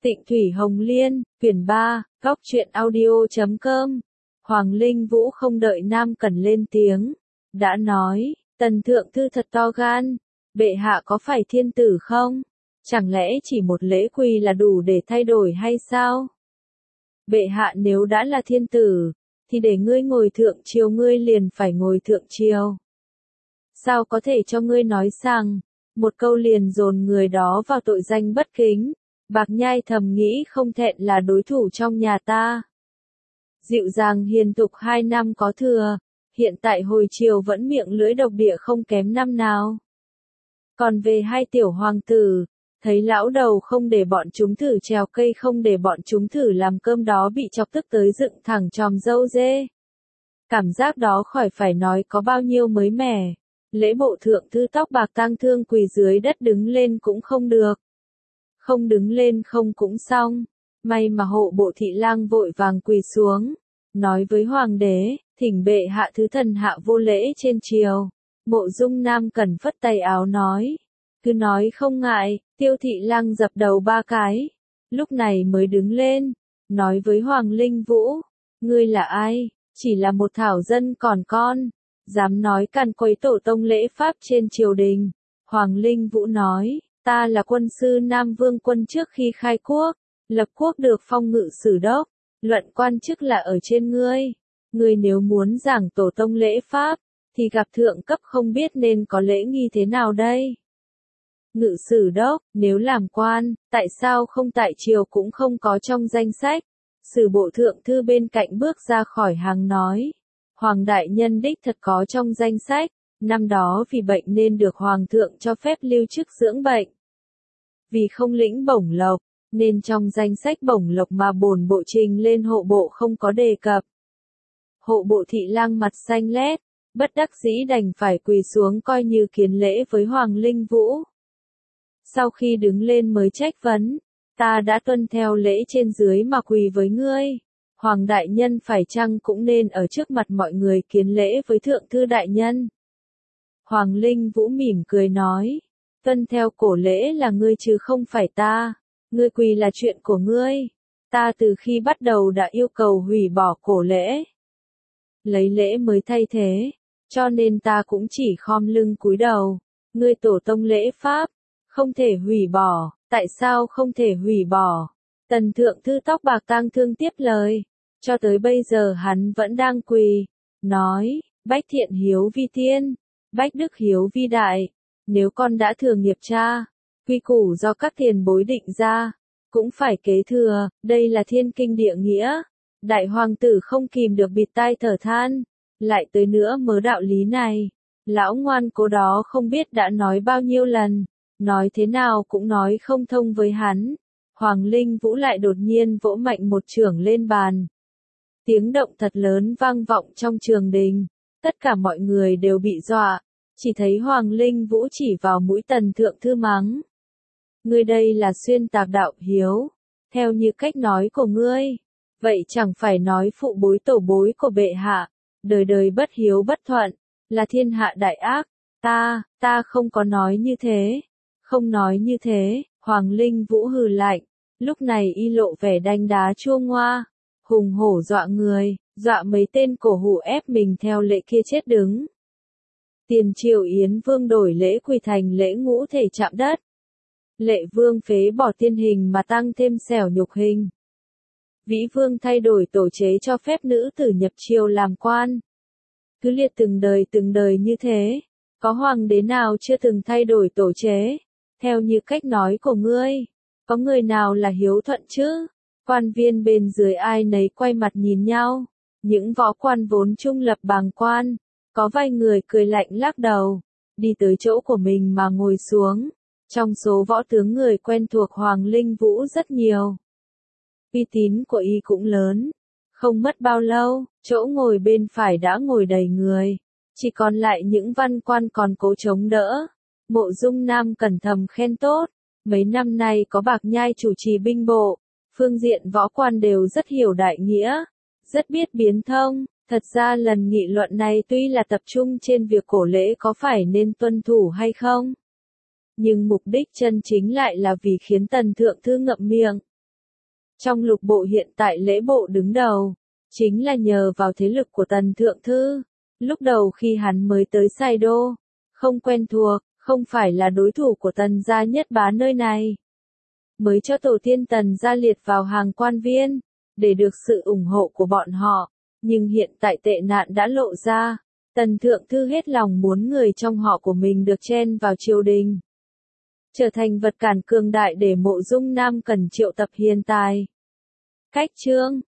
Tịnh Thủy Hồng Liên, quyển 3, góc truyện audio.com. Hoàng Linh Vũ không đợi Nam Cẩn lên tiếng, đã nói, Tần thượng thư thật to gan, bệ hạ có phải thiên tử không? Chẳng lẽ chỉ một lễ quỳ là đủ để thay đổi hay sao? Bệ hạ nếu đã là thiên tử, thì để ngươi ngồi thượng triều ngươi liền phải ngồi thượng triều. Sao có thể cho ngươi nói rằng, một câu liền dồn người đó vào tội danh bất kính? Bạc Nhai thầm nghĩ không thẹn là đối thủ trong nhà ta. Dịu dàng hiền tục 2 năm có thừa, hiện tại hồi chiều vẫn miệng lưỡi độc địa không kém năm nào. Còn về 2 tiểu hoàng tử, thấy lão đầu không để bọn chúng thử trèo cây, không để bọn chúng thử làm cơm đó bị chọc tức tới dựng thẳng chòm râu dê. Cảm giác đó khỏi phải nói có bao nhiêu mới mẻ. Lễ bộ thượng thư tóc bạc tang thương quỳ dưới đất, đứng lên cũng không được. Không đứng lên không cũng xong. May mà hộ bộ thị lang vội vàng quỳ xuống, nói với hoàng đế, thỉnh bệ hạ thứ thần hạ vô lễ trên triều. Mộ Dung Nam Cẩn phất tay áo nói, cứ nói không ngại. Tiêu thị lang dập đầu 3 cái, lúc này mới đứng lên, nói với Hoàng Linh Vũ, ngươi là ai? Chỉ là một thảo dân còn con, dám nói càn quấy tổ tông lễ pháp trên triều đình. Hoàng Linh Vũ nói, ta là quân sư Nam Vương quân trước khi khai quốc, lập quốc được phong ngự sử đốc, luận quan chức là ở trên ngươi. Ngươi nếu muốn giảng tổ tông lễ pháp, thì gặp thượng cấp không biết nên có lễ nghi thế nào đây? Ngự sử đốc, nếu làm quan, tại sao không tại triều cũng không có trong danh sách? Sử bộ thượng thư bên cạnh bước ra khỏi hàng nói, Hoàng đại nhân đích thật có trong danh sách, năm đó vì bệnh nên được Hoàng thượng cho phép lưu chức dưỡng bệnh. Vì không lĩnh bổng lộc, nên trong danh sách bổng lộc mà bổn bộ trình lên hộ bộ không có đề cập. Hộ bộ thị lang mặt xanh lét, bất đắc dĩ đành phải quỳ xuống coi như kiến lễ với Hoàng Linh Vũ. Sau khi đứng lên mới trách vấn, ta đã tuân theo lễ trên dưới mà quỳ với ngươi. Hoàng đại nhân phải chăng cũng nên ở trước mặt mọi người kiến lễ với thượng thư đại nhân? Hoàng Linh Vũ mỉm cười nói, tuân theo cổ lễ là ngươi chứ không phải ta. Ngươi quỳ là chuyện của ngươi. Ta từ khi bắt đầu đã yêu cầu hủy bỏ cổ lễ, lấy lễ mới thay thế, cho nên ta cũng chỉ khom lưng cúi đầu. Ngươi tổ tông lễ pháp, không thể hủy bỏ. Tại sao không thể hủy bỏ? Tần thượng thư tóc bạc tang thương tiếp lời, cho tới bây giờ hắn vẫn đang quỳ, nói, bách thiện hiếu vi tiên, bách đức hiếu vi đại. Nếu con đã thừa nghiệp cha, quy củ do các tiền bối định ra, cũng phải kế thừa, đây là thiên kinh địa nghĩa. Đại hoàng tử không kìm được bịt tai thở than, lại tới nữa mớ đạo lý này, lão ngoan cố đó không biết đã nói bao nhiêu lần, nói thế nào cũng nói không thông với hắn. Hoàng Linh Vũ lại đột nhiên vỗ mạnh một chưởng lên bàn. Tiếng động thật lớn vang vọng trong trường đình, tất cả mọi người đều bị dọa, chỉ thấy Hoàng Linh Vũ chỉ vào mũi Tần thượng thư mắng. Ngươi đây là xuyên tạc đạo hiếu, theo như cách nói của ngươi, vậy chẳng phải nói phụ bối tổ bối của bệ hạ, đời đời bất hiếu bất thuận, là thiên hạ đại ác. Ta không có nói như thế, không nói như thế. Hoàng Linh Vũ hừ lạnh, lúc này y lộ vẻ đanh đá chua ngoa, hùng hổ dọa người, dọa mấy tên cổ hủ ép mình theo lệ kia chết đứng. Tiền triều Yến Vương đổi lễ quỳ thành lễ ngũ thể chạm đất. Lệ Vương phế bỏ tiên hình mà tăng thêm xẻo nhục hình. Vĩ Vương thay đổi tổ chế cho phép nữ tử nhập triều làm quan. Cứ liệt từng đời như thế, có hoàng đế nào chưa từng thay đổi tổ chế? Theo như cách nói của ngươi, có người nào là hiếu thuận chứ? Quan viên bên dưới ai nấy quay mặt nhìn nhau. Những võ quan vốn trung lập bàng quan, có vài người cười lạnh lắc đầu, đi tới chỗ của mình mà ngồi xuống. Trong số võ tướng người quen thuộc Hoàng Linh Vũ rất nhiều. Uy tín của y cũng lớn. Không mất bao lâu, chỗ ngồi bên phải đã ngồi đầy người. Chỉ còn lại những văn quan còn cố chống đỡ. Mộ Dung Nam Cẩn thầm khen tốt. Mấy năm nay có Bạc Nhai chủ trì binh bộ, phương diện võ quan đều rất hiểu đại nghĩa, rất biết biến thông. Thật ra lần nghị luận này tuy là tập trung trên việc cổ lễ có phải nên tuân thủ hay không, nhưng mục đích chân chính lại là vì khiến Tần thượng thư ngậm miệng. Trong lục bộ hiện tại lễ bộ đứng đầu, chính là nhờ vào thế lực của Tần Thượng Thư. Lúc đầu khi hắn mới tới Sai Đô, không quen thuộc, không phải là đối thủ của Tần gia nhất bá nơi này. Mới cho tổ tiên Tần gia liệt vào hàng quan viên, để được sự ủng hộ của bọn họ. Nhưng hiện tại tệ nạn đã lộ ra, Tần Thượng Thư hết lòng muốn người trong họ của mình được chen vào triều đình, trở thành vật cản cường đại để Mộ Dung Nam Cẩn triệu tập hiền tài. Cách chương